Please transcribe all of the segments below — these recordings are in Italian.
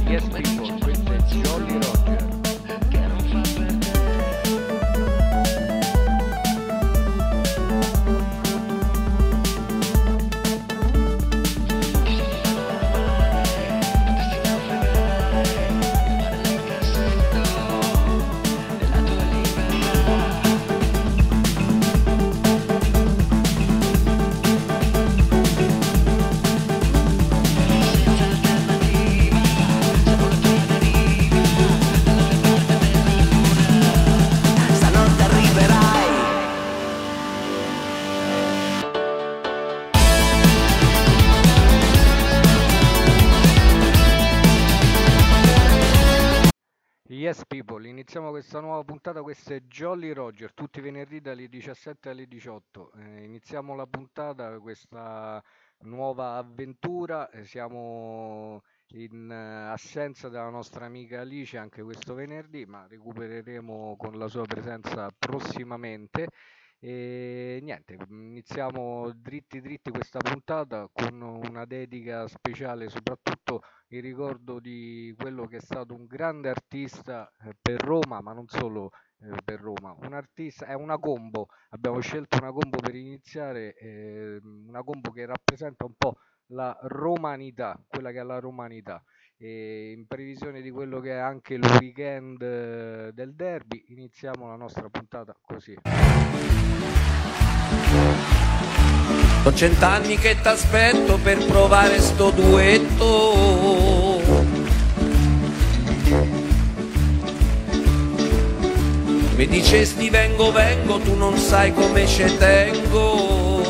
Yes people, questo è Jolly Roger. Stanotte arriverai. Yes people, iniziamo questa nuova puntata, questo è Jolly Roger, tutti i venerdì dalle 17 alle 18. Iniziamo la puntata, questa nuova avventura. Siamo in assenza della nostra amica Alice anche questo venerdì, ma recupereremo con la sua presenza prossimamente. E niente, iniziamo dritti dritti questa puntata con una dedica speciale soprattutto in ricordo di quello che è stato un grande artista per Roma, ma non solo per Roma. Un artista, è una combo, abbiamo scelto una combo per iniziare, una combo che rappresenta un po' la romanità, quella che è la romanità. E in previsione di quello che è anche il weekend del derby, iniziamo la nostra puntata così. Sono 100 anni che t'aspetto per provare sto duetto. Mi dicesti vengo, vengo, tu non sai come ci tengo.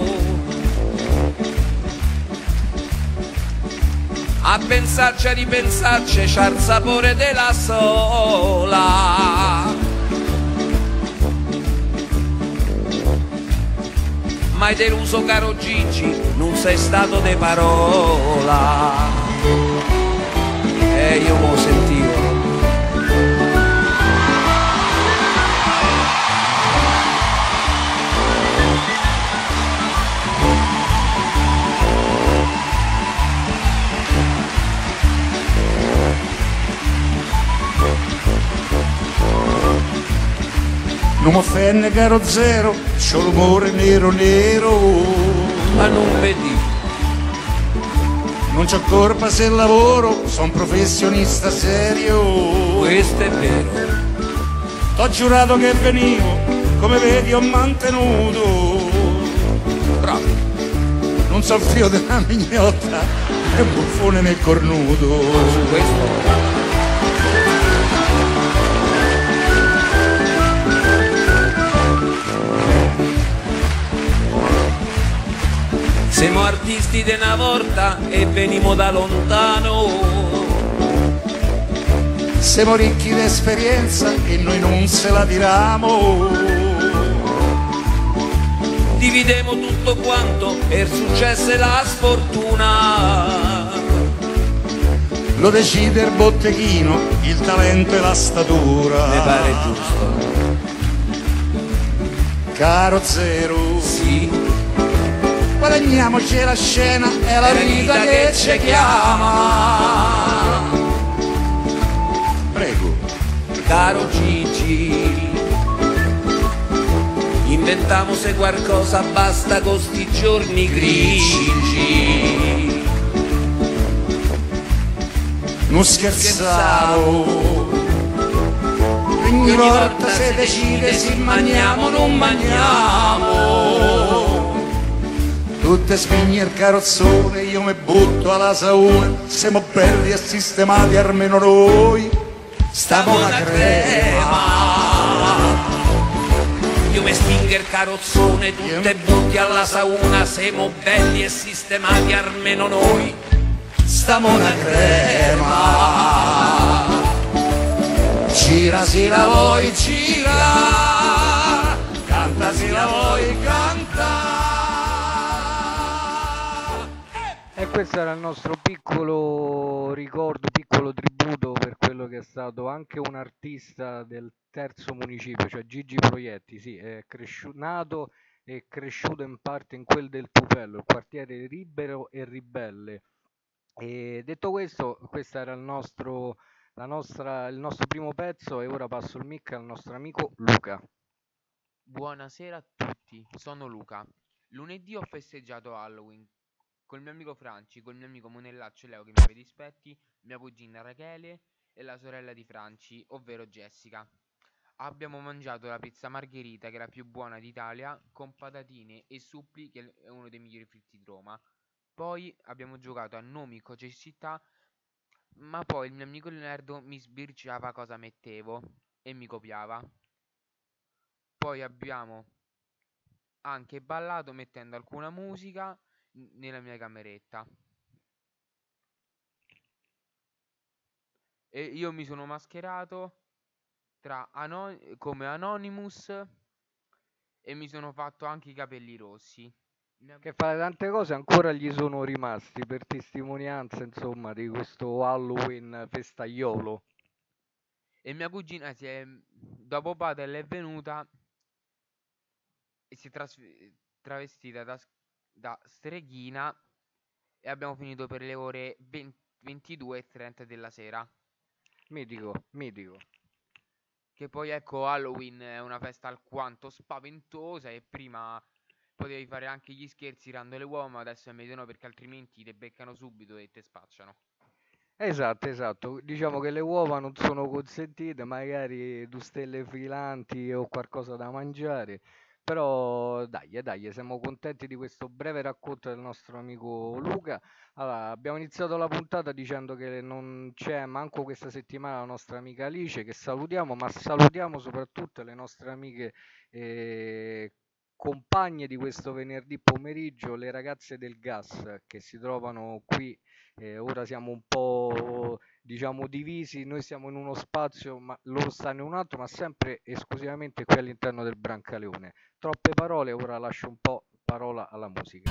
A pensarci, a ripensarci, c'ha il sapore della sola. Mai deluso caro Gigi, non sei stato de parola. Io mo sentivo. Non mi offende caro zero, c'ho l'umore nero nero. Ma non vedi, Non c'ho colpa se lavoro, son professionista serio. questo è vero. T'ho giurato che venivo, come vedi ho mantenuto. Bravo. Non so il fio della mignotta, è un buffone nel cornuto. Su questo. Siamo artisti di una volta e venimo da lontano. Siamo ricchi di esperienza e noi non se la tiriamo. Dividemo tutto quanto per successo e la sfortuna. Lo decide il botteghino, il talento e la statura. Mi pare giusto. Caro zero, Sì, guadagniamoci la scena, è la vita che ci chiama. Prego. caro Gigi, inventiamo se qualcosa basta con sti giorni grigi. Non scherzavo, ogni volta si decide se mangiamo o non mangiamo. Tutte spegne il carrozzone, io mi butto alla sauna, siamo belli e sistemati almeno noi, stiamo una crema. Io mi spingo il carrozzone, tu te butti alla sauna, siamo belli e sistemati almeno noi. Stiamo una crema. Gira se la vuoi, gira, canta se la vuoi, canta. E questo era il nostro piccolo ricordo, piccolo tributo per quello che è stato anche un artista del terzo municipio, cioè Gigi Proietti, sì, è nato e cresciuto in parte in quel del Tupello, il quartiere Libero e Ribelle. E detto questo, questo era il nostro primo pezzo e ora passo il mic al nostro amico Luca. Buonasera a tutti, sono Luca. Lunedì ho festeggiato Halloween col mio amico Franci, col mio amico Monellaccio Leo che mi aveva dispetti, mia cugina Rachele e la sorella di Franci, ovvero Jessica. Abbiamo mangiato la pizza margherita, che è la più buona d'Italia, con patatine e suppli, che è uno dei migliori fritti di Roma. Poi abbiamo giocato a nomi, coce e città, ma poi il mio amico Leonardo mi sbirciava cosa mettevo e mi copiava. Poi abbiamo anche ballato mettendo alcuna musica nella mia cameretta. E io mi sono mascherato come Anonymous e mi sono fatto anche i capelli rossi. Che fa tante cose ancora gli sono rimasti per testimonianza, insomma, di questo Halloween festaiolo. E mia cugina dopo Padel è venuta e si è travestita da streghina e abbiamo finito per le ore 22:30 della sera. Mitico, mitico. Che poi ecco, Halloween è una festa alquanto spaventosa e prima potevi fare anche gli scherzi tirando le uova, ma adesso è meglio no perché altrimenti te beccano subito e te spacciano. Esatto, esatto. Diciamo che le uova non sono consentite, magari stelle filanti o qualcosa da mangiare. Però dai, dai, siamo contenti di questo breve racconto del nostro amico Luca. Allora, abbiamo iniziato la puntata dicendo che non c'è manco questa settimana la nostra amica Alice, che salutiamo, ma salutiamo soprattutto le nostre amiche compagne di questo venerdì pomeriggio, le ragazze del gas che si trovano qui. Ora siamo un po', diciamo, divisi, noi siamo in uno spazio, ma loro stanno in un altro, ma sempre esclusivamente qui all'interno del Brancaleone. Troppe parole, ora lascio un po' parola alla musica.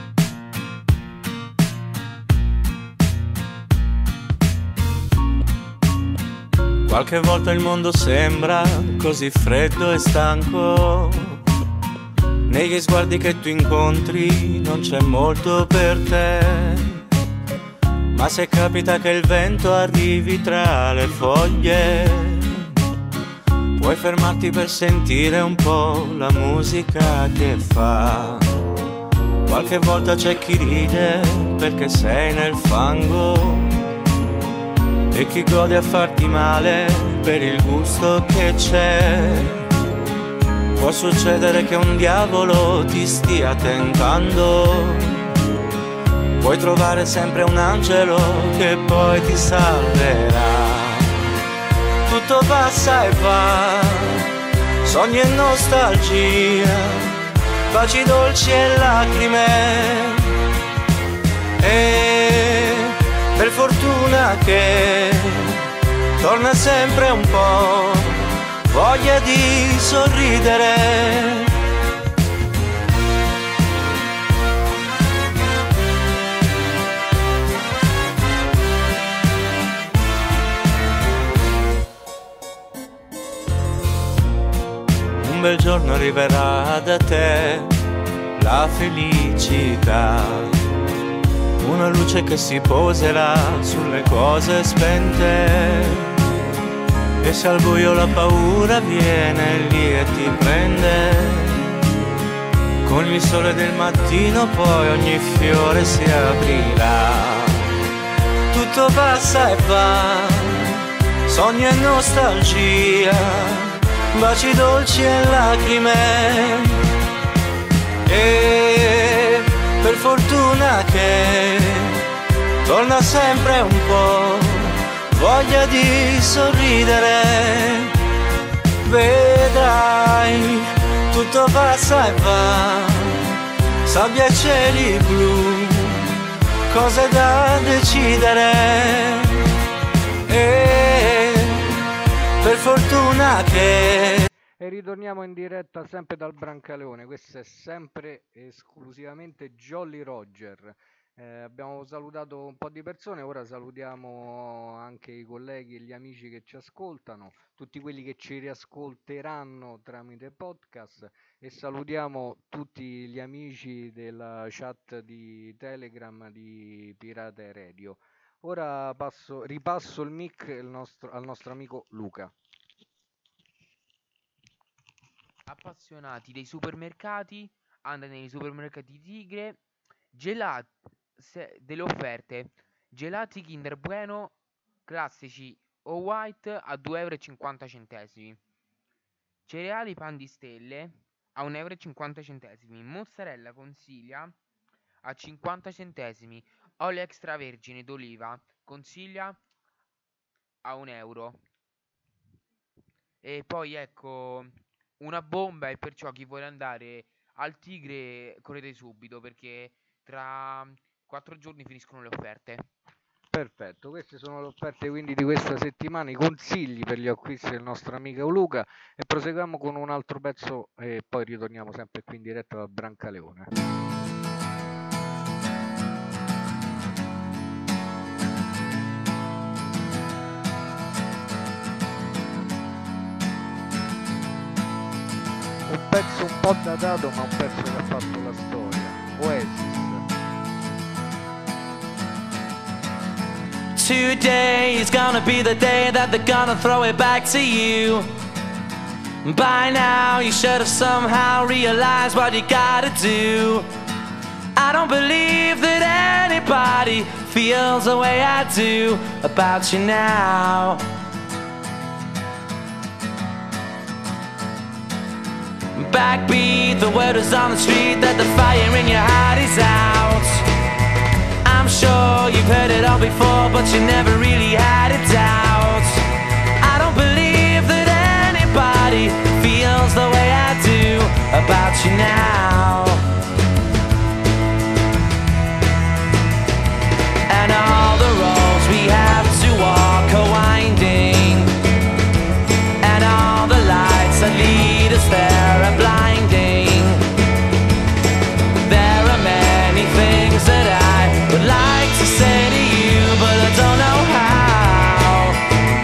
Qualche volta il mondo sembra così freddo e stanco. Negli sguardi che tu incontri non c'è molto per te. Ma se capita che il vento arrivi tra le foglie, puoi fermarti per sentire un po' la musica che fa. Qualche volta c'è chi ride perché sei nel fango e chi gode a farti male per il gusto che c'è. Può succedere che un diavolo ti stia tentando. Puoi trovare sempre un angelo che poi ti salverà. Tutto passa e va, sogni e nostalgia, baci dolci e lacrime. E per fortuna che torna sempre un po' voglia di sorridere. Un bel giorno arriverà da te la felicità, una luce che si poserà sulle cose spente, e se al buio la paura viene lì e ti prende, con il sole del mattino poi ogni fiore si aprirà. Tutto passa e va, sogni e nostalgia, baci dolci e lacrime. E per fortuna che torna sempre un po' voglia di sorridere. Vedrai, tutto passa e va, sabbia e cieli blu, cose da decidere. E per fortuna che... E ritorniamo in diretta sempre dal Brancaleone, questo è sempre esclusivamente Jolly Roger. Abbiamo salutato un po' di persone, ora salutiamo anche i colleghi e gli amici che ci ascoltano, tutti quelli che ci riascolteranno tramite podcast e salutiamo tutti gli amici della chat di Telegram di Pirate Radio. Ora ripasso il mic al nostro amico Luca. Appassionati dei supermercati, andate nei supermercati Tigre, delle offerte, gelati Kinder Bueno classici o white a 2,50 euro, cereali pan di stelle a 1,50 euro, mozzarella consiglia a 50 centesimi, olio extravergine d'oliva consiglia a 1 euro. E poi ecco una bomba, e perciò chi vuole andare al Tigre correte subito, perché tra 4 giorni finiscono le offerte. Perfetto, queste sono le offerte quindi di questa settimana, i consigli per gli acquisti del nostro amico Luca, e proseguiamo con un altro pezzo e poi ritorniamo sempre qui in diretta da Brancaleone. Un pezzo un po' datato, ma un pezzo che ha fatto la storia. Oasis. Today is gonna be the day that they're gonna throw it back to you. By now you should have somehow realized what you gotta do. I don't believe that anybody feels the way I do about you now. Backbeat, the word is on the street that the fire in your heart is out. I'm sure you've heard it all before, but you never really had a doubt. I don't believe that anybody feels the way I do about you now. And all the roads we have to walk are winding, and all the lights that lead us there are blinding. There are many things that I would like to say to you, but I don't know how.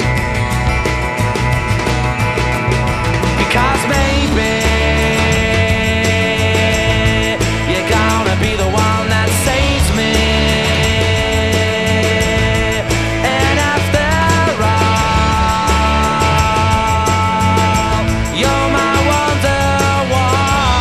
Because maybe you're gonna be the one that saves me. And after all, you're my Wonderwall.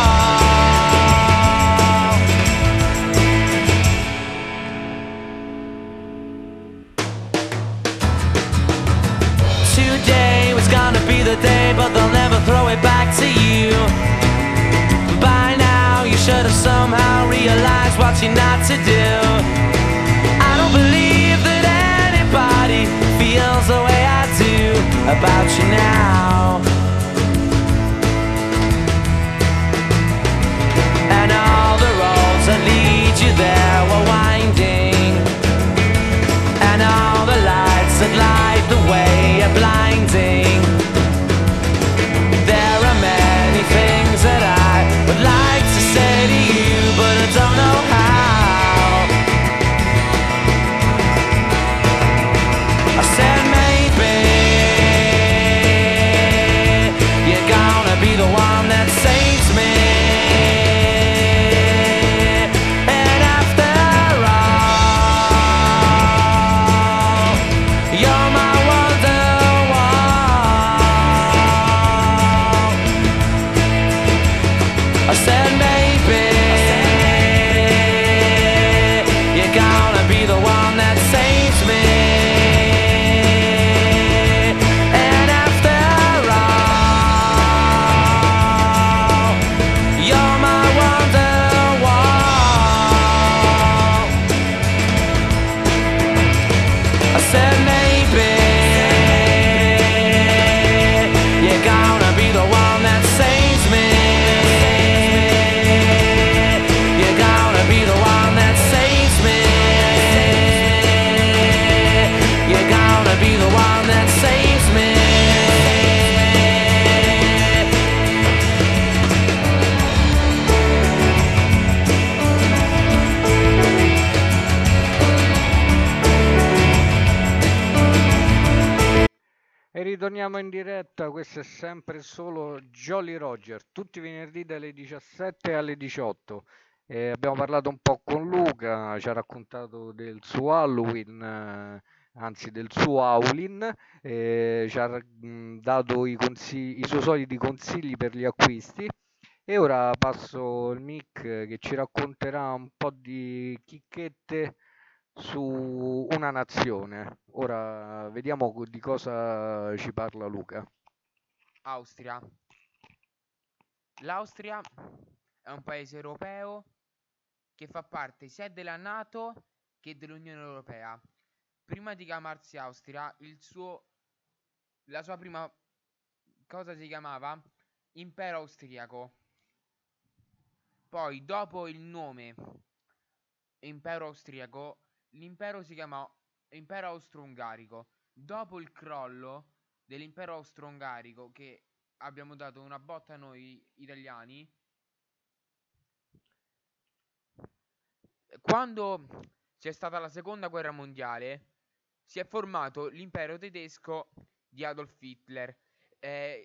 Today was gonna be the day, but they'll never throw it back to you. By now you should have somehow realized what you're not to do. I don't believe that anybody feels the way I do about you now. And all the roads that lead you there were winding, and all the lights that light the way are blinding. There are many things that I would like to say to you, but I don't know how. I said maybe you're gonna be the one that saves me. E ritorniamo in diretta, questo è sempre solo Jolly Roger, tutti i venerdì dalle 17 alle 18. Abbiamo parlato un po' con Luca, ci ha raccontato del suo Halloween, anzi del suo Howlin, ci ha dato i suoi soliti consigli per gli acquisti. E ora passo il mic che ci racconterà un po' di chicchette su una nazione. Ora vediamo di cosa ci parla Luca. Austria. L'Austria è un paese europeo che fa parte sia della NATO che dell'Unione Europea. Prima di chiamarsi Austria, la sua prima cosa si chiamava Impero Austriaco. Poi, dopo il nome Impero Austriaco, l'impero si chiamò Impero Austro-Ungarico. Dopo il crollo dell'impero austro-ungarico, che abbiamo dato una botta a noi italiani, quando c'è stata la seconda guerra mondiale, si è formato l'impero tedesco di Adolf Hitler. È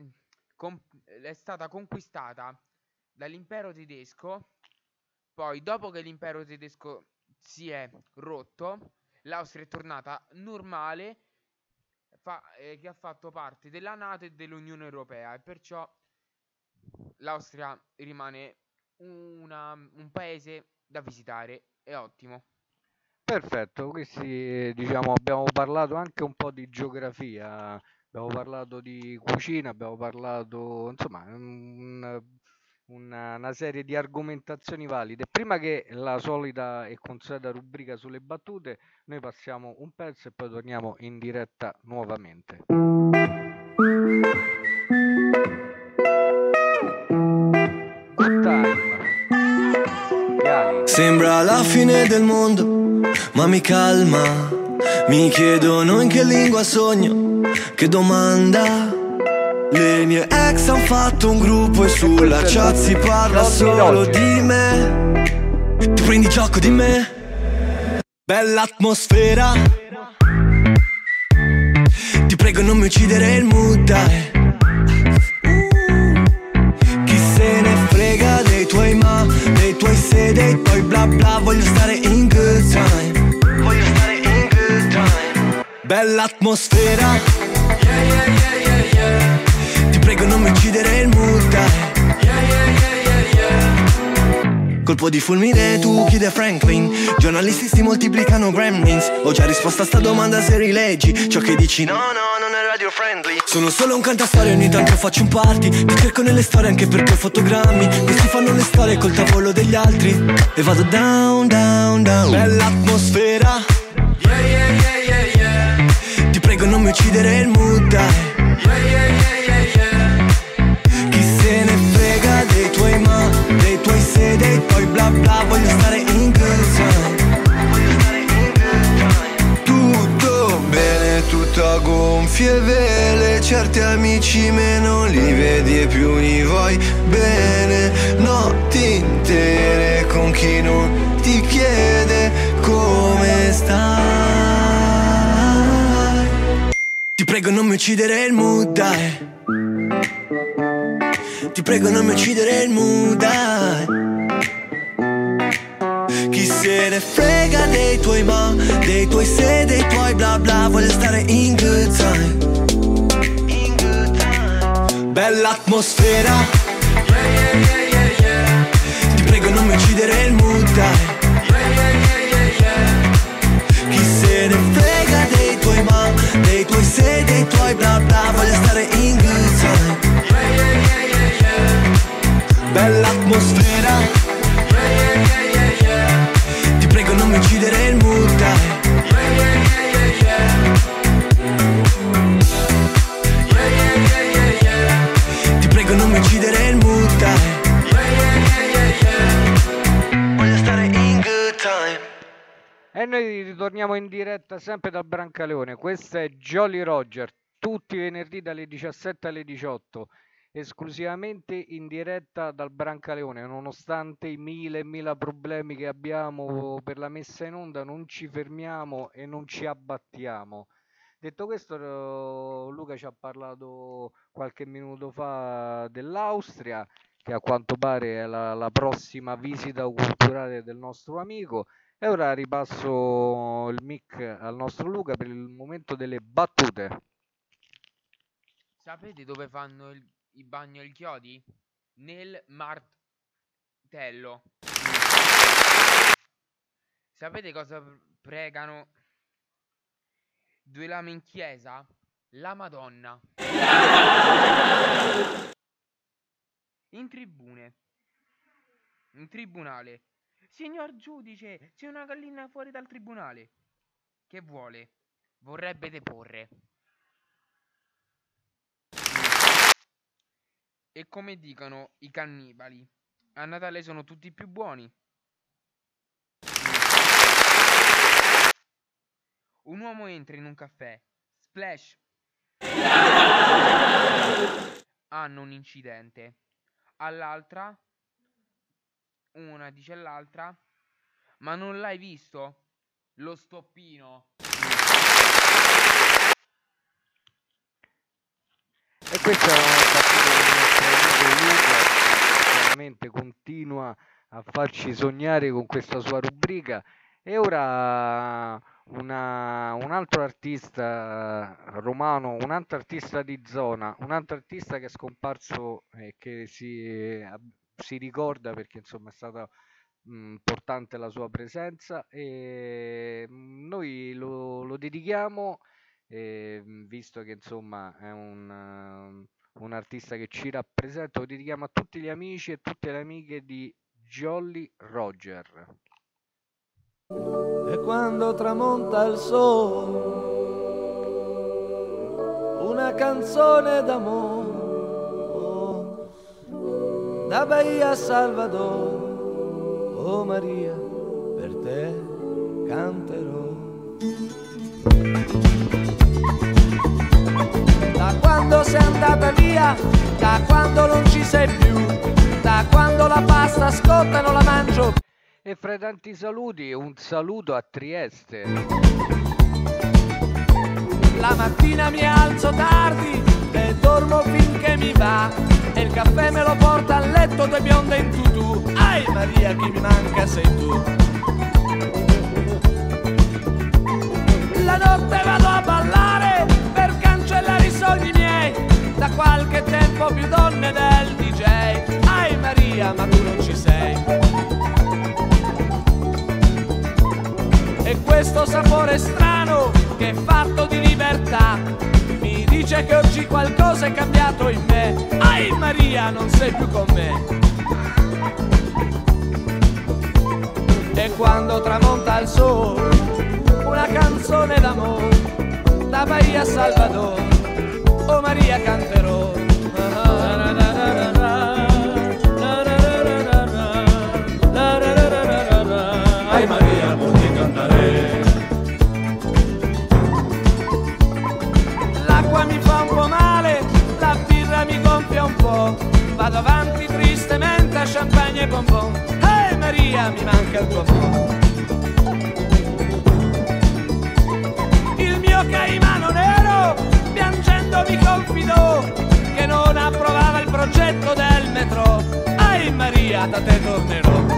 stata conquistata dall'impero tedesco. Poi, dopo che l'impero tedesco si è rotto, l'Austria è tornata normale, che ha fatto parte della NATO e dell'Unione Europea, e perciò l'Austria rimane un paese da visitare. È ottimo. Perfetto, questi diciamo abbiamo parlato anche un po' di geografia, abbiamo parlato di cucina, abbiamo parlato insomma una serie di argomentazioni valide. Prima che la solita e consueta rubrica sulle battute, noi passiamo un pezzo e poi torniamo in diretta nuovamente. Good time. Sembra la fine del mondo, ma mi calma. Mi chiedono in che lingua sogno, che domanda. Le mie ex han fatto un gruppo e sulla chat si parla solo di me. Ti prendi gioco di me? Bella atmosfera. Ti prego non mi uccidere il mood, dai. Chi se ne frega dei tuoi ma, dei tuoi se, dei tuoi bla bla. Voglio stare in good time. Voglio stare in good time. Bella atmosfera. Yeah, yeah, yeah, yeah, yeah. Ti prego non mi uccidere il mood, dai. Yeah, yeah, yeah, yeah, yeah. Colpo di fulmine, tu chiede Franklin. Giornalisti si moltiplicano gremlins. Ho già risposto a sta domanda se rileggi ciò che dici. No, no, non è radio friendly. Sono solo un cantastorie, ogni tanto faccio un party. Ti cerco nelle storie anche perché ho fotogrammi. Questi fanno le storie col tavolo degli altri. E vado down, down, down. Bella atmosfera. Yeah, yeah, yeah, yeah, yeah. Ti prego non mi uccidere il mood, dai. Yeah, yeah, yeah, yeah, yeah. Chi se ne frega dei tuoi ma, dei tuoi se, dei tuoi bla bla. Voglio stare in good time. Voglio stare in good time. Tutto bene, tutto a gonfie vele. Certi amici meno li vedi e più li vuoi bene. Notti intere con chi non ti chiede come stai. Ti prego non mi uccidere il mood, dai. Ti prego non mi uccidere il mood, dai. Chi se ne frega dei tuoi ma, dei tuoi se, dei tuoi bla bla. Voglio stare in good time. In good time. Bella atmosfera. Yeah, yeah, yeah, yeah, yeah. Ti prego non mi uccidere il mood, dai. Yeah, yeah, yeah, yeah, yeah. Chi se ne frega dei tuoi ma, dei tuoi se, dei tuoi bla bla. Voglio stare in good time. Yeah, yeah, yeah, yeah, yeah. Bella atmosfera. Yeah, yeah, yeah, yeah, yeah. Ti prego non mi uccidere il mood, dai. Yeah, yeah, yeah, yeah, yeah. Yeah, yeah, yeah, yeah, yeah. Ti prego non mi uccidere il mood, dai. Yeah, yeah, yeah, yeah, yeah. Voglio stare in good time. E noi ritorniamo in diretta sempre dal Brancaleone. Questo è Jolly Roger, tutti i venerdì dalle 17 alle 18, esclusivamente in diretta dal Brancaleone. Nonostante i mille problemi che abbiamo per la messa in onda, non ci fermiamo e non ci abbattiamo. Detto questo, Luca ci ha parlato qualche minuto fa dell'Austria, che a quanto pare è la prossima visita culturale del nostro amico. E ora ripasso il mic al nostro Luca per il momento delle battute. Sapete dove fanno il bagno ai chiodi? Nel martello. Sapete cosa pregano due lame in chiesa? La Madonna. In tribunale. Signor giudice, c'è una gallina fuori dal tribunale. Che vuole? Vorrebbe deporre. E come dicono i cannibali, a Natale sono tutti più buoni. Un uomo entra in un caffè. Splash. Hanno un incidente. All'altra, una dice all'altra: ma non l'hai visto? Lo stoppino. E questa è una battuta del nostro amico Luca, che chiaramente continua a farci sognare con questa sua rubrica. E ora un altro artista romano, un altro artista di zona, un altro artista che è scomparso e che si ricorda perché insomma è stata importante la sua presenza, e noi lo dedichiamo, visto che insomma è un artista che ci rappresenta, lo dedichiamo a tutti gli amici e tutte le amiche di Jolly Roger. E quando tramonta il sole, una canzone d'amore, da Bahia a Salvador, oh Maria, per te canterò. Da quando sei andata via, da quando non ci sei più, da quando la pasta scotta non la mangio più. E fra i tanti saluti, un saluto a Trieste. La mattina mi alzo tardi e dormo finché mi va, e il caffè me lo porta a letto due bionde in tutù. Ai Maria, chi mi manca sei tu. La notte vado a ballare per cancellare i sogni miei, da qualche tempo più donne del DJ. Ai Maria, ma tu non ci sei. E questo sapore strano che è fatto di libertà mi dice che oggi qualcosa è cambiato in me. Ai Maria, non sei più con me. E quando tramonta il sole, una canzone d'amore, da Bahia a Salvador, oh Maria canterò. Ai Maria, potrei cantare. L'acqua mi fa un po' male, la birra mi gonfia un po', vado avanti tristemente a champagne e bonbon. Ai Maria, mi manca il tuo amore. Il mio caimano nero piangendo mi confidò che non approvava il progetto del metro. Ai Maria, da te tornerò.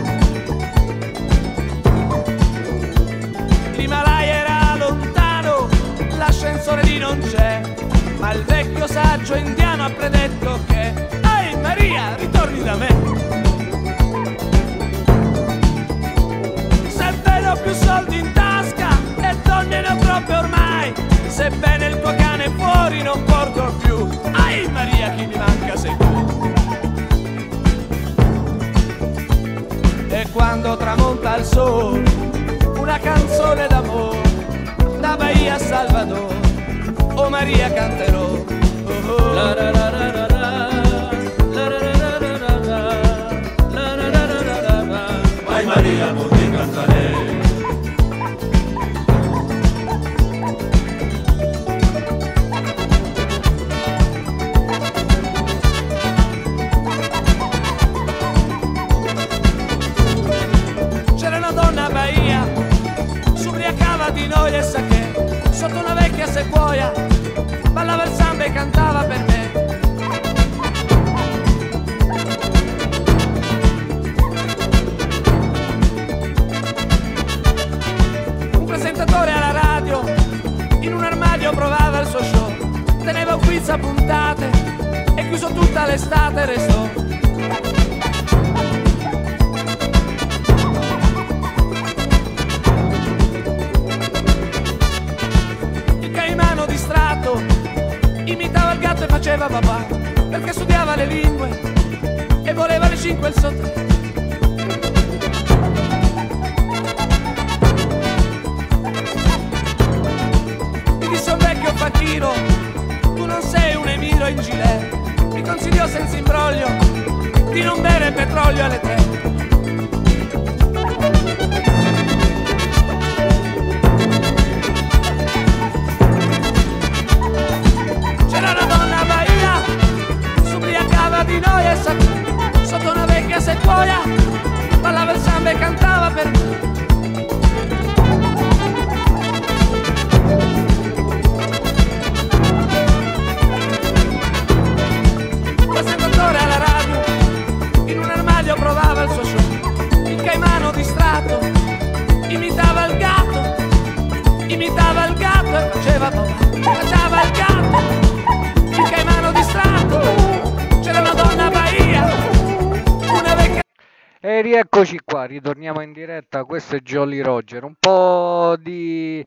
L'Himalaya era lontano, l'ascensore lì non c'è, ma il vecchio saggio indiano ha predetto che ai Maria, ritorni da me. Se vedo più soldi in tasca e donne ne ho troppe ormai, sebbene il tuo cane fuori non porto più. Ai Maria, chi mi manca sei tu. E quando tramonta il sole, una canzone d'amore, da Bahia a Salvador, oh Maria canterò. Oh, oh. La, la, la, la, la, la. La, la, la, la, la, la. La, la, la, la, la, la. Ai Maria, potrei cantare. C'era una donna a Bahia, s'ubriacava di noia e sa che sotto una vecchia sequoia teneva un quiz a puntate e chiuso tutta l'estate restò. Il caimano distratto imitava il gatto e faceva papà, perché studiava le lingue e voleva le 5 il sotto. Mi disse un vecchio facchino, tu non sei un emiro in gilet. Mi consigliò senza imbroglio di non bere petrolio alle 3. C'era una donna a Bahia, s'ubriacava di noia e sotto una vecchia sequoia ballava il samba e cantava per me. Presentatore alla radio, in un armadio provava il suo show. Il caimano distratto imitava il gatto e faceva papà. Cantava il gatto, il caimano distratto. C'era una donna a Bahia, una vecchia. E rieccoci qua, ritorniamo in diretta, questo è Jolly Roger, un po' di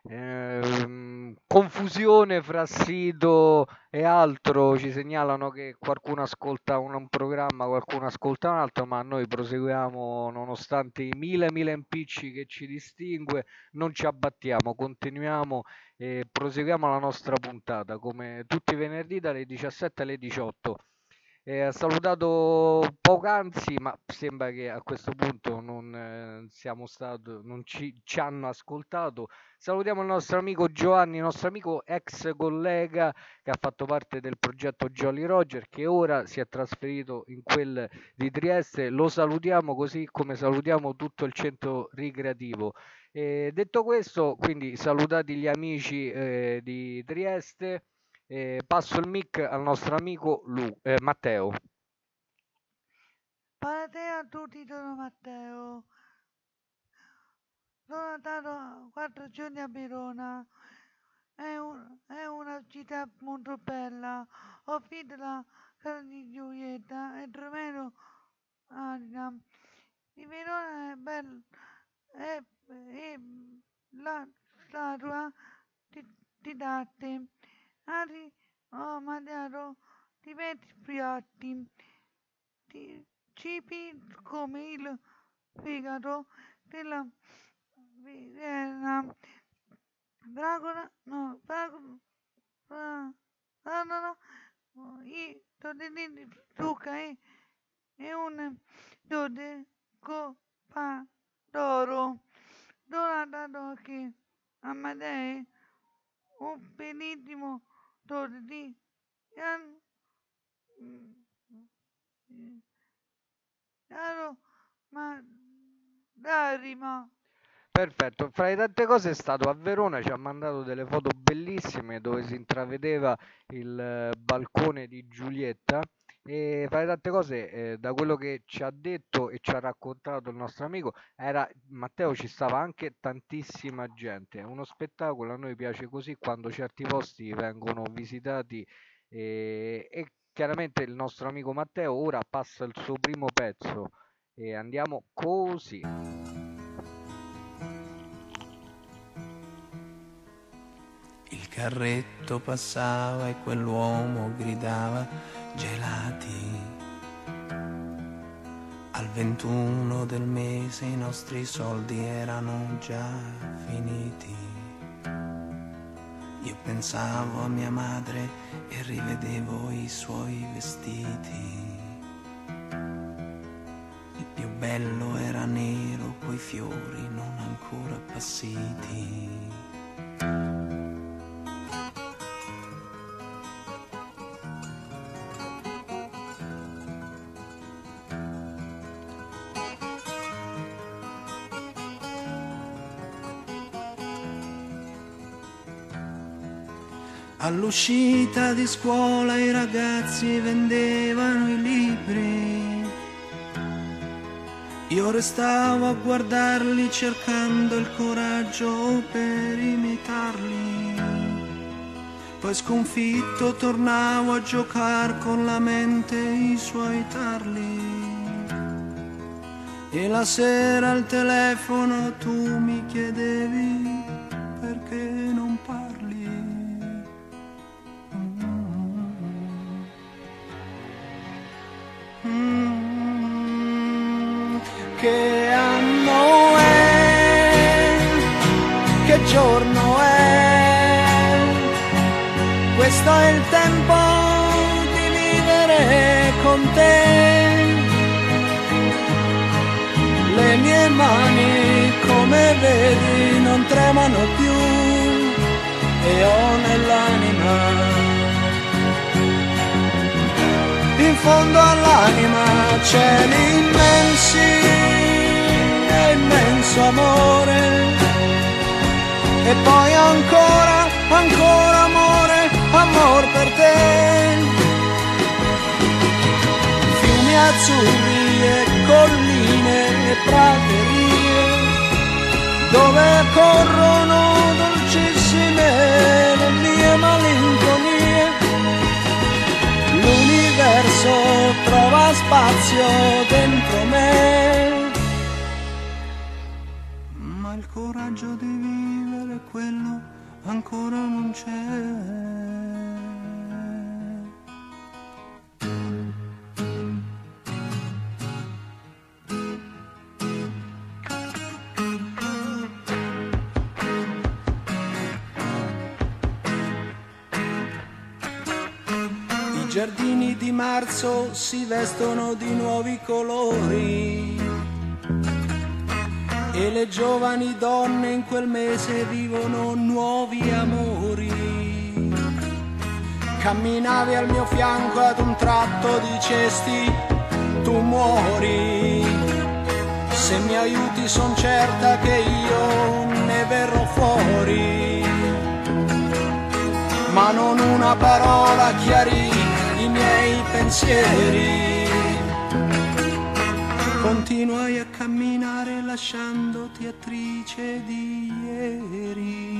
confusione fra sito e altro, ci segnalano che qualcuno ascolta un programma, qualcuno ascolta un altro, ma noi proseguiamo nonostante i mille impicci che ci distingue, non ci abbattiamo, continuiamo e proseguiamo la nostra puntata come tutti i venerdì dalle 17 alle 18. Ha salutato poc'anzi, ma sembra che a questo punto non ci hanno ascoltato. Salutiamo il nostro amico Giovanni, il nostro amico ex collega che ha fatto parte del progetto Jolly Roger, che ora si è trasferito in quel di Trieste. Lo salutiamo così come salutiamo tutto il centro ricreativo. Detto questo, quindi salutati gli amici di Trieste. Passo il mic al nostro amico Matteo. Buonasera a tutti, sono Matteo. Sono andato 4 giorni a Verona. È una città molto bella. Ho finito la casa di Giulietta e Romero Arina. Di Verona è bello. È la statua di Dante. Ho mangiato diversi piatti, cibi come il fegato della fragola, i tortellini di zucca e un coppa d'oro. Donato che a Matteo un bellissimo torre di Darima. Perfetto, fra le tante cose è stato a Verona, ci ha mandato delle foto bellissime dove si intravedeva il balcone di Giulietta e fra le tante cose da quello che ci ha detto e ci ha raccontato il nostro amico Matteo, ci stava anche tantissima gente, è uno spettacolo, a noi piace così quando certi posti vengono visitati e chiaramente il nostro amico Matteo ora passa il suo primo pezzo e andiamo così. Il carretto passava e quell'uomo gridava gelati. Al 21 del mese i nostri soldi erano già finiti. Io pensavo a mia madre e rivedevo i suoi vestiti. Il più bello era nero, coi fiori non ancora appassiti. All'uscita di scuola i ragazzi vendevano i libri. Io restavo a guardarli cercando il coraggio per imitarli. Poi sconfitto tornavo a giocare con la mente i suoi tarli. E la sera al telefono tu mi chiedevi perché non parli. Che anno è? Che giorno è? Questo è il tempo di vivere con te. Le mie mani, come vedi, non tremano più e ho nell'anima, in fondo all'anima, cieli immensi e immenso amore. E poi ancora, ancora amore, amor per te. Fiumi azzurri e colline e praterie, dove corrono dolcissime le mie malinconie. L'universo trova spazio dentro me, ma il coraggio di vivere quello ancora non c'è. I giardini di marzo si vestono di nuovi colori e le giovani donne in quel mese vivono nuovi amori. Camminavi al mio fianco, ad un tratto dicesti tu muori. Se mi aiuti son certa che io ne verrò fuori. Ma non una parola chiarì i miei pensieri. Continuai a camminare lasciandoti attrice di ieri.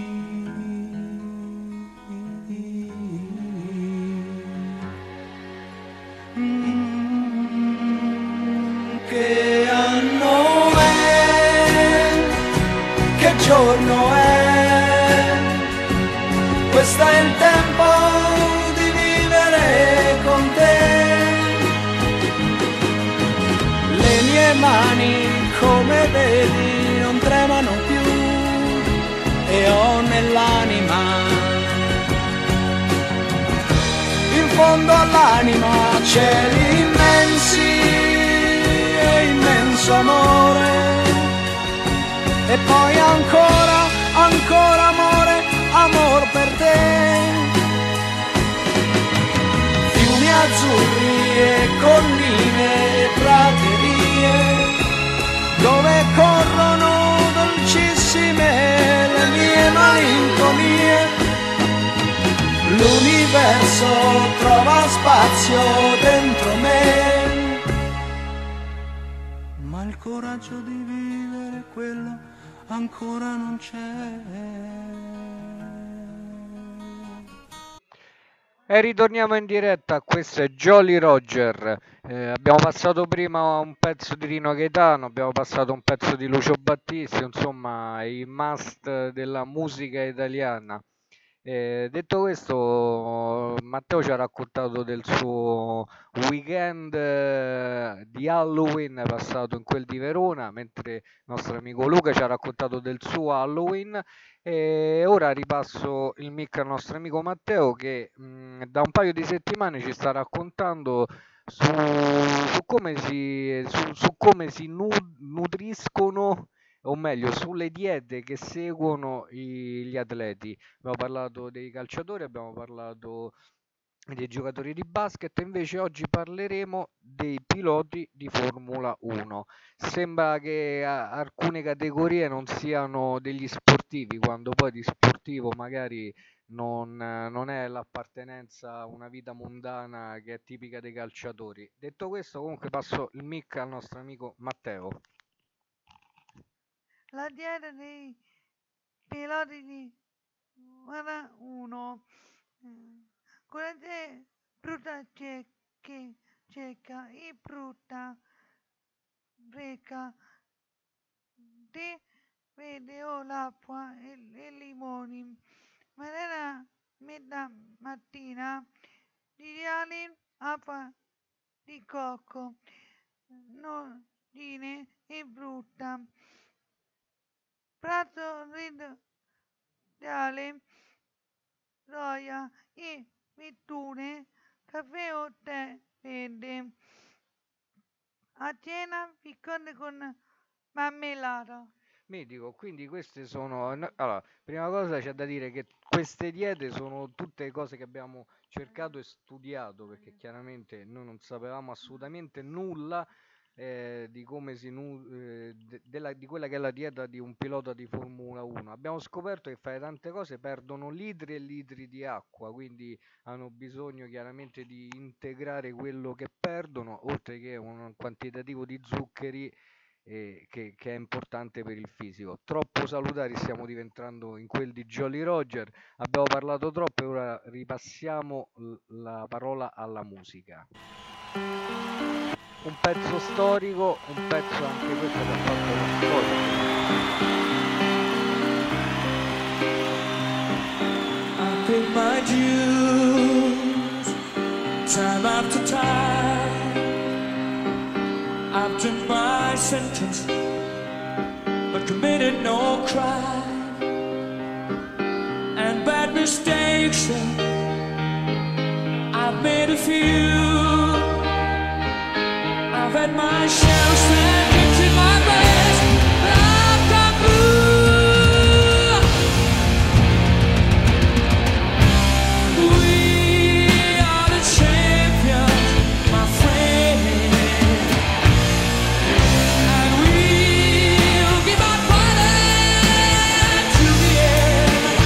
Che anno è? Che giorno è? Questo è il tempo di vivere con te. Le mie mani, come vedi, non tremano più e ho nell'anima, in fondo all'anima, cieli immensi e immenso amore. E poi ancora, ancora amore, amor per te. Fiumi azzurri e colline e praterie, dove corrono dolcissime le mie malinconie. L'universo trova spazio dentro me, ma il coraggio di vivere quello ancora non c'è. E ritorniamo in diretta, questo è Jolly Roger. Abbiamo passato prima un pezzo di Rino Gaetano, abbiamo passato un pezzo di Lucio Battisti, insomma i must della musica italiana. Detto questo, Matteo ci ha raccontato del suo weekend di Halloween passato in quel di Verona, mentre il nostro amico Luca ci ha raccontato del suo Halloween. E ora ripasso il mic al nostro amico Matteo che da un paio di settimane ci sta raccontando su come si nutriscono, o meglio, sulle diete che seguono gli atleti. Abbiamo parlato dei calciatori, abbiamo parlato dei giocatori di basket, invece oggi parleremo dei piloti di Formula 1. Sembra che alcune categorie non siano degli sportivi, quando poi di sportivo magari non è l'appartenenza a una vita mondana che è tipica dei calciatori. Detto questo, comunque passo il mic al nostro amico Matteo. La dieta dei piloti di Formula 1 con la brutta cieca e brutta breca te vede o l'acqua e limoni. Ma era metà mattina cereali, acqua di cocco, nodine e frutta, prato reale, roia e mettune, caffè o tè verde. A cena piccone con marmellata. Mitico, quindi queste sono... Allora, prima cosa c'è da dire che queste diete sono tutte cose che abbiamo cercato e studiato, perché chiaramente noi non sapevamo assolutamente nulla di come di quella che è la dieta di un pilota di Formula 1. Abbiamo scoperto che fare tante cose perdono litri e litri di acqua, quindi hanno bisogno chiaramente di integrare quello che perdono, oltre che un quantitativo di zuccheri che è importante per il fisico. Troppo salutari stiamo diventando in quel di Jolly Roger. Abbiamo parlato troppo e ora ripassiamo la parola alla musica. Un pezzo storico, un pezzo anche questo che ha fatto la storia. I paid my dues time after time after my sentence, but committed no crime and bad mistakes. I've made a few. I've had my share of seconds in my best, but I've gone through. We are the champions, my friend, and we'll keep on fighting to the end.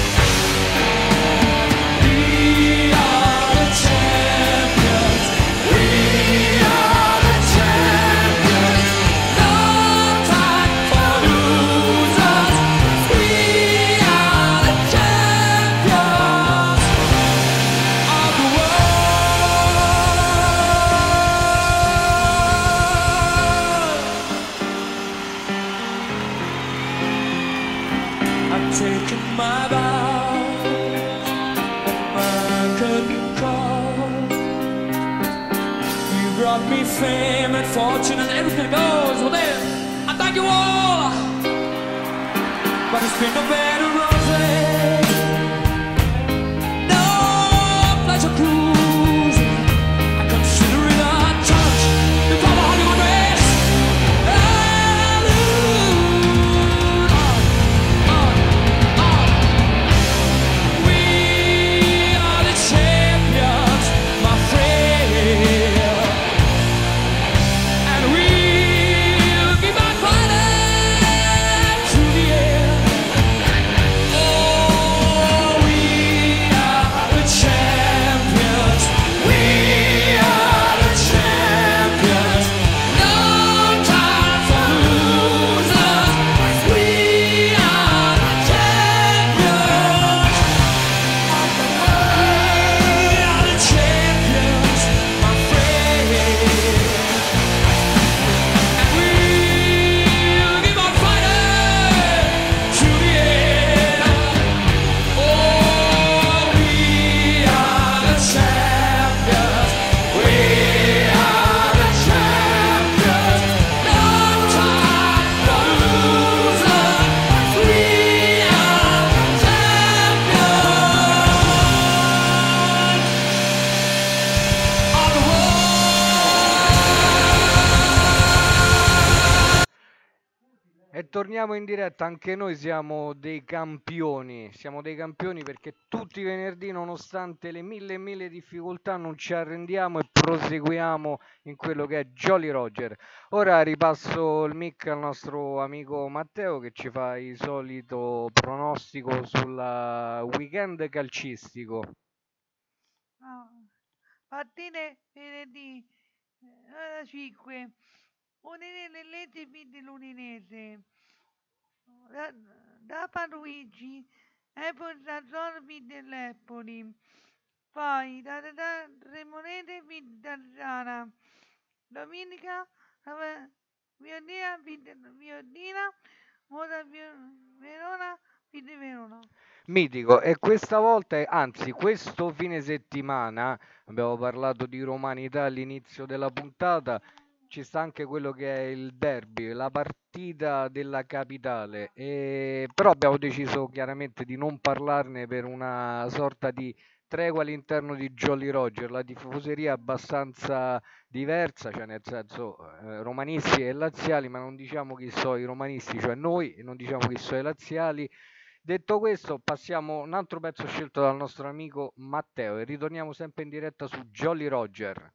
We are the champions. We are the champions. No time for losers. We are the champions of the world. I've taken my vows and my curtain call. You brought me fame and fortune and everything goes. Well then, I thank you all. But it's been no bed of roses, no pleasure cruising. I consider it a challenge before the Hollywood race. We are the champions, my friend, and we'll keep on fighting to the end. Oh, we are the champions. We are the champions. No time for losers. We are the champions of the world. We are the champions, my friend, and we'll keep on fighting to the end. Oh, we are the champions. We are the champions. No time for losers. We are the champions of the world. E torniamo in diretta, anche noi siamo dei campioni perché tutti i venerdì, nonostante le mille e mille difficoltà, non ci arrendiamo e proseguiamo in quello che è Jolly Roger. Ora ripasso il mic al nostro amico Matteo che ci fa il solito pronostico sul weekend calcistico. Partite venerdì ora 5. Udinese Lecce vince l'Udinese. Da Luigi Apple Razzone Pizza Lepoli. Poi da 3 monete pizza Giana. Domenica Viodina pizza Viodina. Moda Verona pizza Verona. Mitico, e questa volta, anzi questo fine settimana, abbiamo parlato di romanità all'inizio della puntata, ci sta anche quello che è il derby, la partita della capitale, però abbiamo deciso chiaramente di non parlarne per una sorta di tregua all'interno di Jolly Roger, la tifoseria è abbastanza diversa, cioè nel senso romanisti e laziali, ma non diciamo chi sono i romanisti, cioè noi, e non diciamo chi sono i laziali. Detto questo, passiamo a un altro pezzo scelto dal nostro amico Matteo e ritorniamo sempre in diretta su Jolly Roger.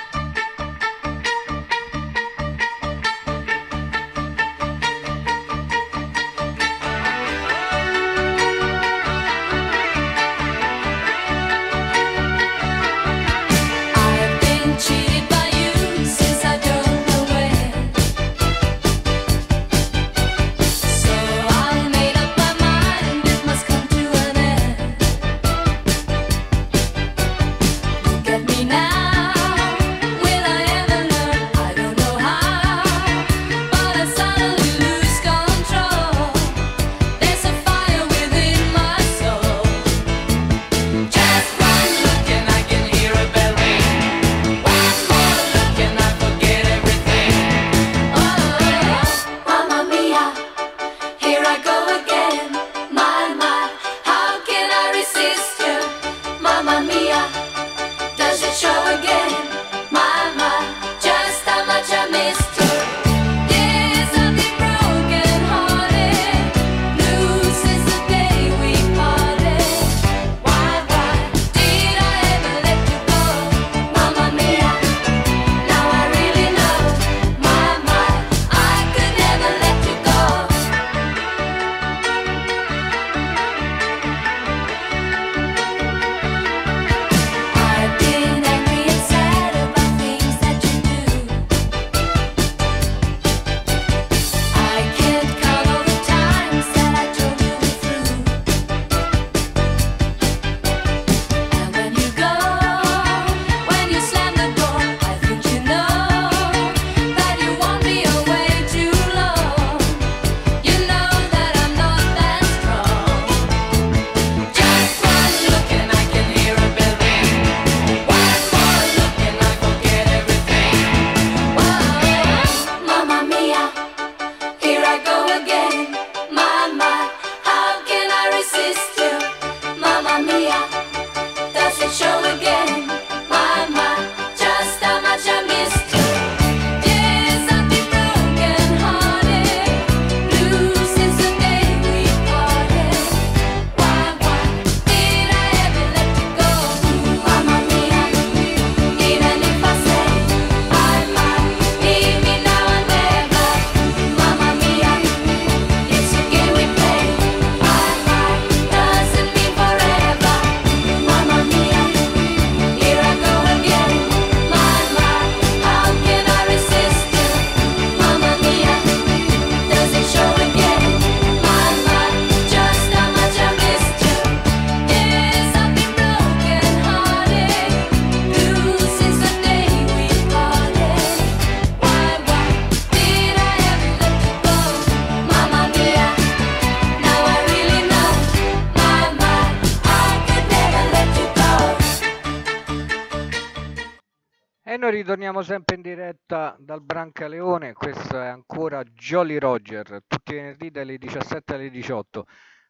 Noi ritorniamo sempre in diretta dal Brancaleone, questo è ancora Jolly Roger, tutti i venerdì dalle 17 alle 18.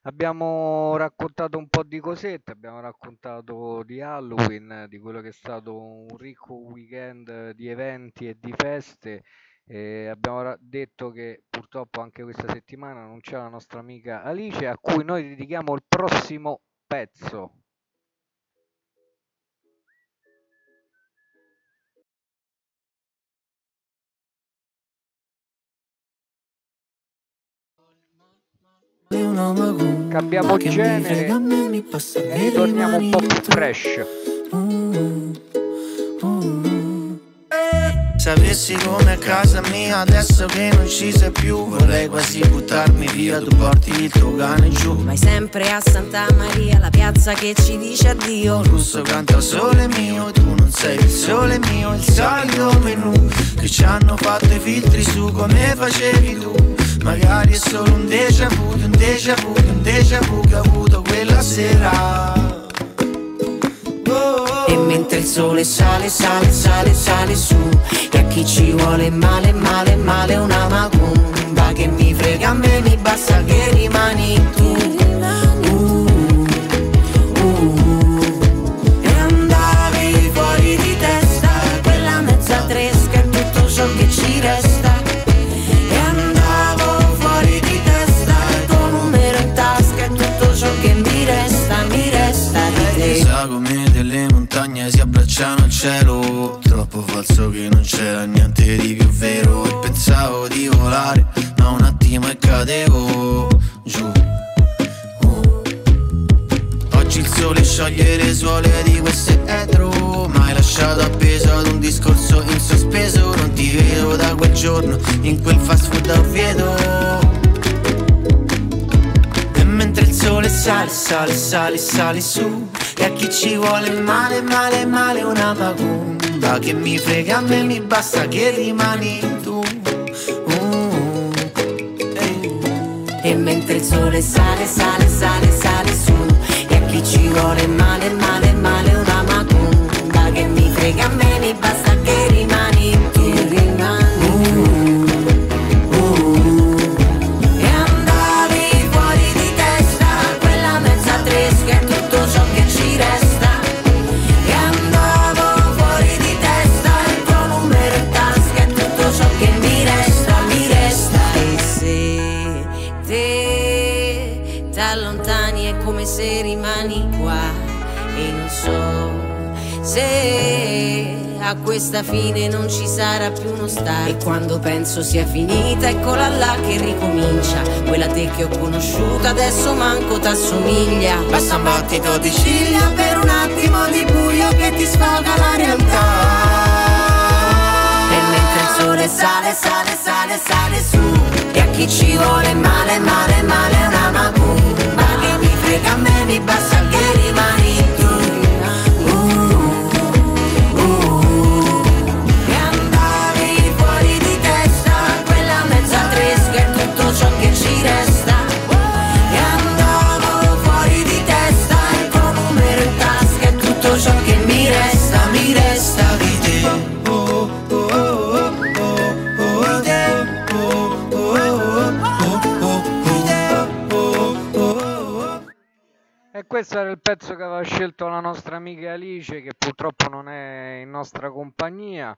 Abbiamo raccontato un po' di cosette, abbiamo raccontato di Halloween, di quello che è stato un ricco weekend di eventi e di feste. Abbiamo detto che purtroppo anche questa settimana non c'è la nostra amica Alice, a cui noi dedichiamo il prossimo pezzo. Cambiamo genere e ritorniamo un po' più fresh. sapessi come a casa mia adesso che non ci sei più. Vorrei quasi buttarmi via, tu porti il tuo cane giù. Vai sempre a Santa Maria, la piazza che ci dice addio. Il russo canta sole mio, tu non sei il sole mio. Il solito menù che ci hanno fatto i filtri su come facevi tu. Magari è solo un déjà vu, un déjà vu, un déjà vu che ho avuto quella sera. E mentre il sole sale, sale, sale, sale su, e a chi ci vuole male, male, male una macumba. Che mi frega a me, mi basta che rimani tu. E andavi fuori di testa, quella mezza tresca è tutto ciò che ci resta. E andavo fuori di testa, il tuo numero in tasca è tutto ciò che mi resta di te. Come delle montagne si abbracciano al cielo, troppo falso che non c'era niente di più vero. E pensavo di volare, ma un attimo e cadevo giù. Oggi il sole scioglie le suole di queste etro, ma hai lasciato appeso ad un discorso in sospeso. Non ti vedo da quel giorno in quel fast food a Oviedo. E mentre il sole sale, sale, sale, sale su, e a chi ci vuole male, male, male una macumba. Che mi frega a me, mi basta che rimani tu. E mentre il sole sale, sale, sale, sale su, e a chi ci vuole male, male, male una macumba. Che mi frega a me, mi basta che rimani tu. E andavi fuori di testa, quella mezza tresca è tutto ciò che ci resta. E andavo fuori di testa, il tuo numero in tasca è tutto ciò che mi resta, mi resta. E se te t'allontani è come se rimani qua, e non so se a questa fine non ci sarà più uno start. E quando penso sia finita, eccola là che ricomincia. Quella te che ho conosciuta adesso manco t'assomiglia. Basta un battito di ciglia per un attimo di buio che ti sfoga la realtà. E mentre il sole sale, sale, sale, sale su, e a chi ci vuole male, male, male una macumba. Che mi frega a me, mi basta che rimani tu. E andavi fuori di testa, quella mezza tresca è tutto ciò che ci resta. E andavo fuori di testa, il tuo numero in tasca è tutto ciò che mi resta di te. E questo era il pezzo che aveva scelto la nostra amica Alice, che purtroppo non è in nostra compagnia.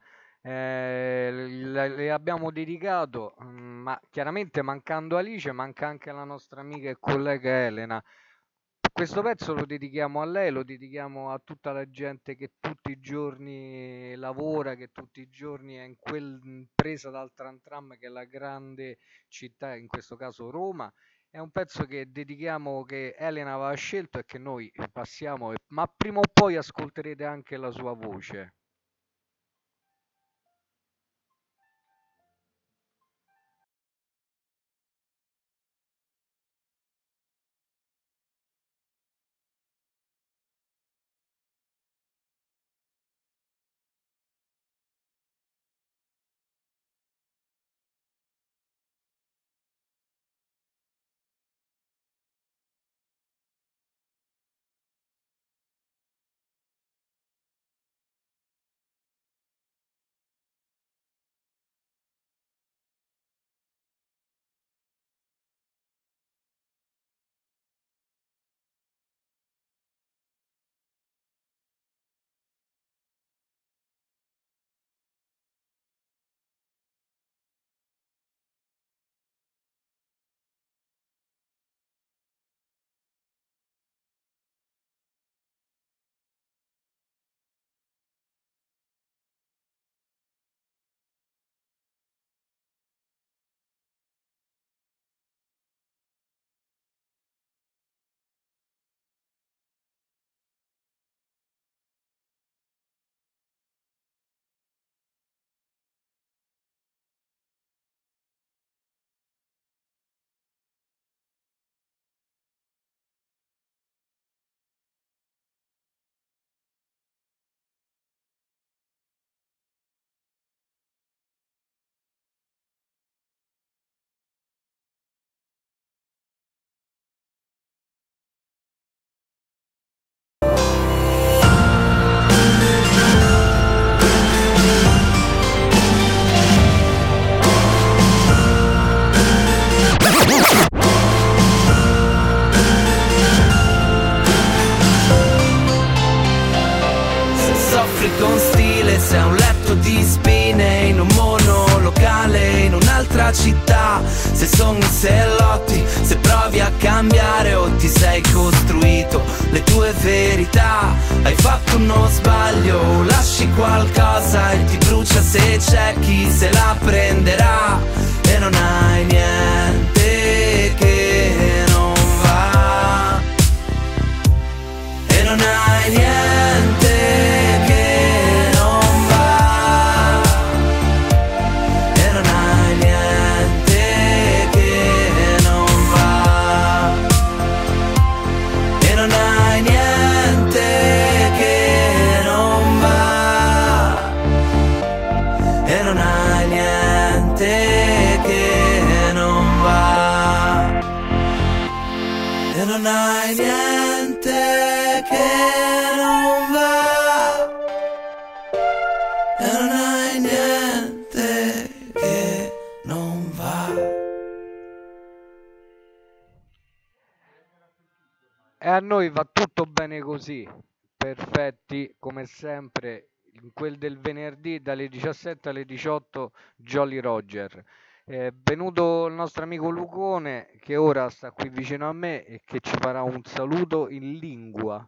Le abbiamo dedicato, ma chiaramente mancando Alice manca anche la nostra amica e collega Elena. Questo pezzo lo dedichiamo a lei, lo dedichiamo a tutta la gente che tutti i giorni lavora, che tutti i giorni è in quel presa dal tram tram che è la grande città, in questo caso Roma. È un pezzo che dedichiamo, che Elena aveva scelto e che noi passiamo, ma prima o poi ascolterete anche la sua voce. soffri con stile, sei un letto di spine in un monolocale in un'altra città. Se sogni, se lotti, se provi a cambiare o ti sei costruito le tue verità. Hai fatto uno sbaglio, lasci qualcosa e ti brucia se c'è chi se la prenderà. E non hai niente che non va. E non hai niente che non va. E non hai niente che non va. E non hai niente che non va. E non hai niente che non va. E non hai niente che non va. E non hai niente che non va. E a noi va tutto bene così, perfetti come sempre, in quel del venerdì dalle 17 alle 18 Jolly Roger. È venuto il nostro amico Lucone che ora sta qui vicino a me e che ci farà un saluto in lingua.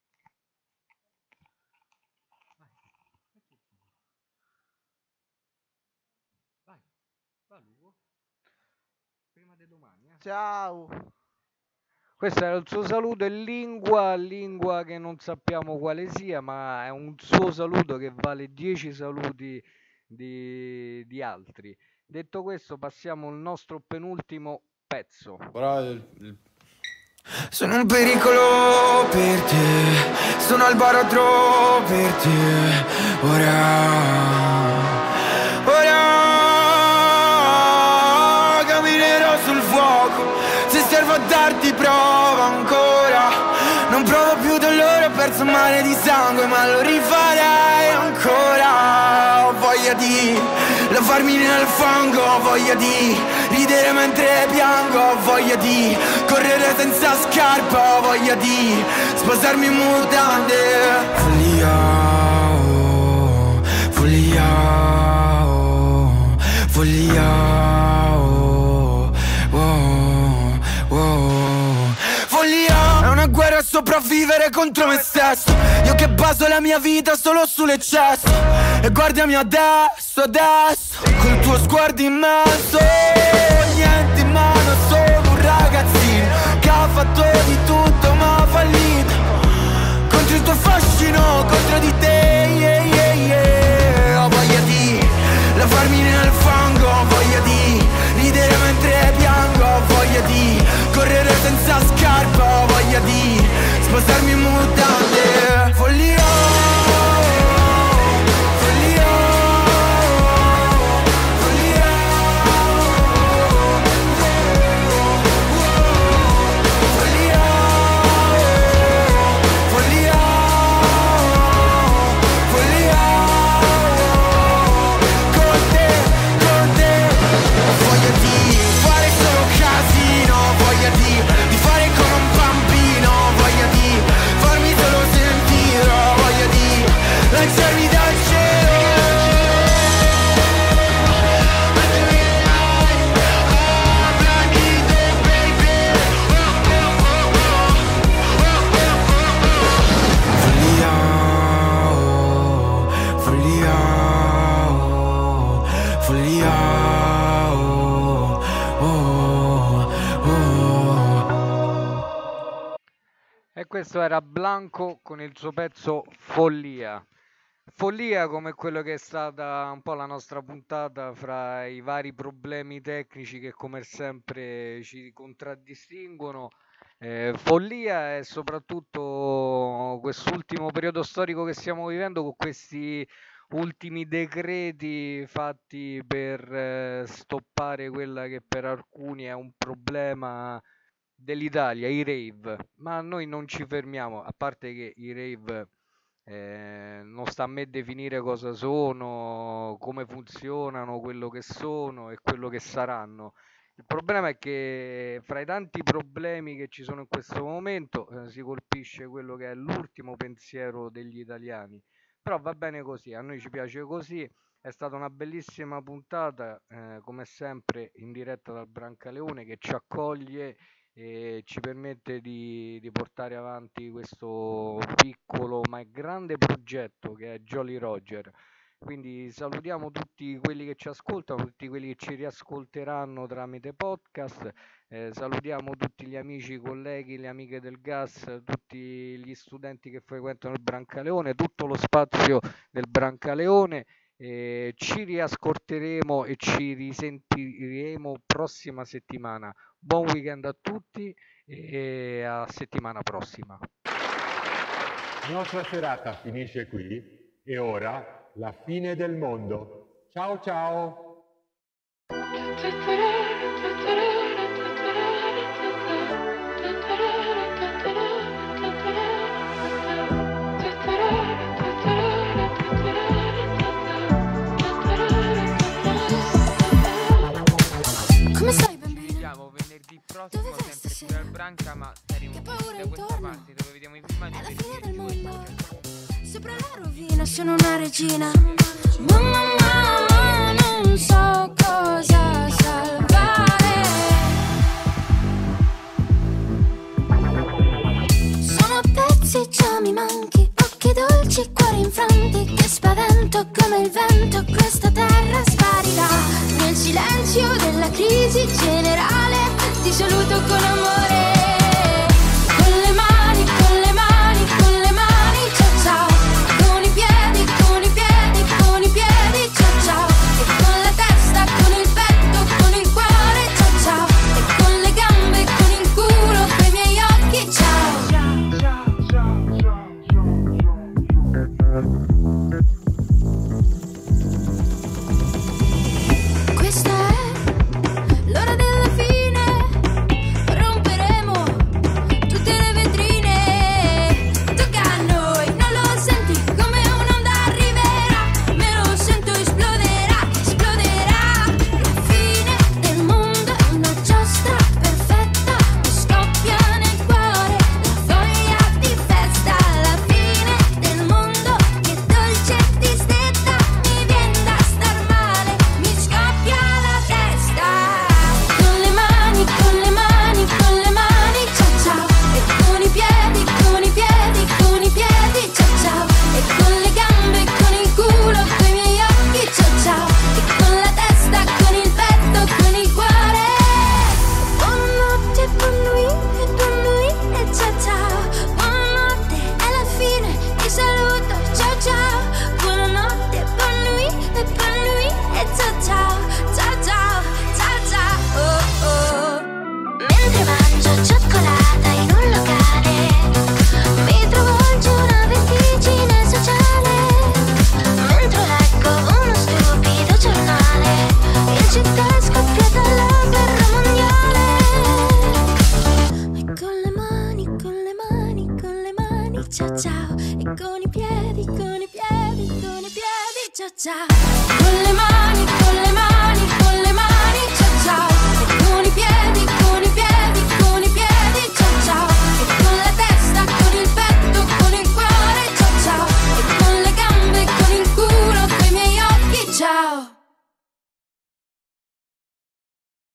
Ciao. Questo era il suo saluto in lingua che non sappiamo quale sia, ma è un suo saluto che vale 10 saluti di altri. Detto questo, passiamo al nostro penultimo pezzo. Sono un pericolo per te, sono al baratro per te. Ora camminerò sul fuoco. Se servo a darti prova ancora. Non provo più dolore, ho perso male di sangue, ma lo rifarei ancora. Ho voglia di lavarmi nel fango, ho voglia di ridere mentre piango, ho voglia di correre senza scarpa, ho voglia di sposarmi in mutande. Follia, oh, follia, oh, follia, oh, oh, oh. Follia è una guerra a sopravvivere contro me stesso. Io che baso la mia vita solo sull'eccesso. E guardami adesso, col tuo sguardo immenso. Niente in mano, sono un ragazzino che ha fatto di tutto ma ha fallito. Contro il tuo fascino, contro di te, yeah, yeah, yeah. Ho voglia di lavarmi nel fango, ho voglia di ridere mentre piango, ho voglia di correre senza scarpa, ho voglia di sposarmi in mutande. Follia, follia, follia, follia, follia, follia. Con te, ho voglia di fare solo casino, ho voglia di fare come un bambino, ho voglia di farmi solo sentire, ho voglia di lanciarmi dal cielo. Follia, oh, follia, oh, follia, oh, oh, oh. E questo era Blanco con il suo pezzo Follia. Follia come quello che è stata un po' la nostra puntata fra i vari problemi tecnici che come sempre ci contraddistinguono. Follia è soprattutto quest'ultimo periodo storico che stiamo vivendo con questi ultimi decreti fatti per stoppare quella che per alcuni è un problema dell'Italia, i rave. Ma noi non ci fermiamo, a parte che i rave non sta a me definire cosa sono, come funzionano, quello che sono e quello che saranno. Il problema è che fra i tanti problemi che ci sono in questo momento si colpisce quello che è l'ultimo pensiero degli italiani, Però va bene così, a noi ci piace così. È stata una bellissima puntata, come sempre in diretta dal Brancaleone, che ci accoglie e ci permette di portare avanti questo piccolo ma grande progetto che è Jolly Roger. Quindi salutiamo tutti quelli che ci ascoltano, tutti quelli che ci riascolteranno tramite podcast. Salutiamo tutti gli amici, i colleghi, le amiche del gas, tutti gli studenti che frequentano il Brancaleone, tutto lo spazio del Brancaleone. Ci riascolteremo e ci risentiremo prossima settimana. Buon weekend a tutti e a settimana prossima. La nostra serata finisce qui e ora la fine del mondo. Ciao ciao! Come stai, bambino? Ci vediamo venerdì prossimo, sempre qui al Branca, ma saremo da questa parte dove vediamo i filmati per il mondo. Sopra la rovina sono una regina. Mamma, non so cosa salvare. Sono a pezzi, già mi manchi. Occhi dolci, cuori infranti. Che spavento come il vento. Questa terra sparirà. Nel silenzio della crisi generale ti saluto con amore. Con le mani, con le mani, con le mani, ciao ciao. Con i piedi, con i piedi, con i piedi, ciao ciao. E con la testa, con il petto, con il cuore, ciao ciao. E con le gambe, con il culo, coi miei occhi, ciao. Questa è l'ora della fine. Romperemo tutte le vetrine. Tocca a noi, non lo senti come un'onda arriverà. Me lo sento, esploderà, esploderà. La fine del mondo è una giostra perfetta. Mi scoppia nel cuore la voglia di festa. La fine del mondo che dolce distetta. Mi viene da star male, mi scoppia la testa. Con le mani, con le mani, con le mani, ciao ciao. E con i piedi, con i piedi, con i piedi, ciao ciao. E con le gambe, con il culo, coi miei occhi, ciao ciao. E con la testa, con il petto, con il cuore. Buonanotte, buon nuit e ciao ciao. Buonanotte, è la fine, ti saluto, ciao ciao. Buonanotte, buon nuit e ciao ciao. Ciao ciao, ciao ciao, oh oh. Mentre mangio cioccolata in un locale, mi travolge una vertigine sociale. Mentre leggo uno stupido giornale, in città è scoppiata la guerra mondiale. E con le mani, con le mani, con le mani, ciao ciao. E con i piedi, con i piedi, con i piedi, ciao ciao. Con le mani.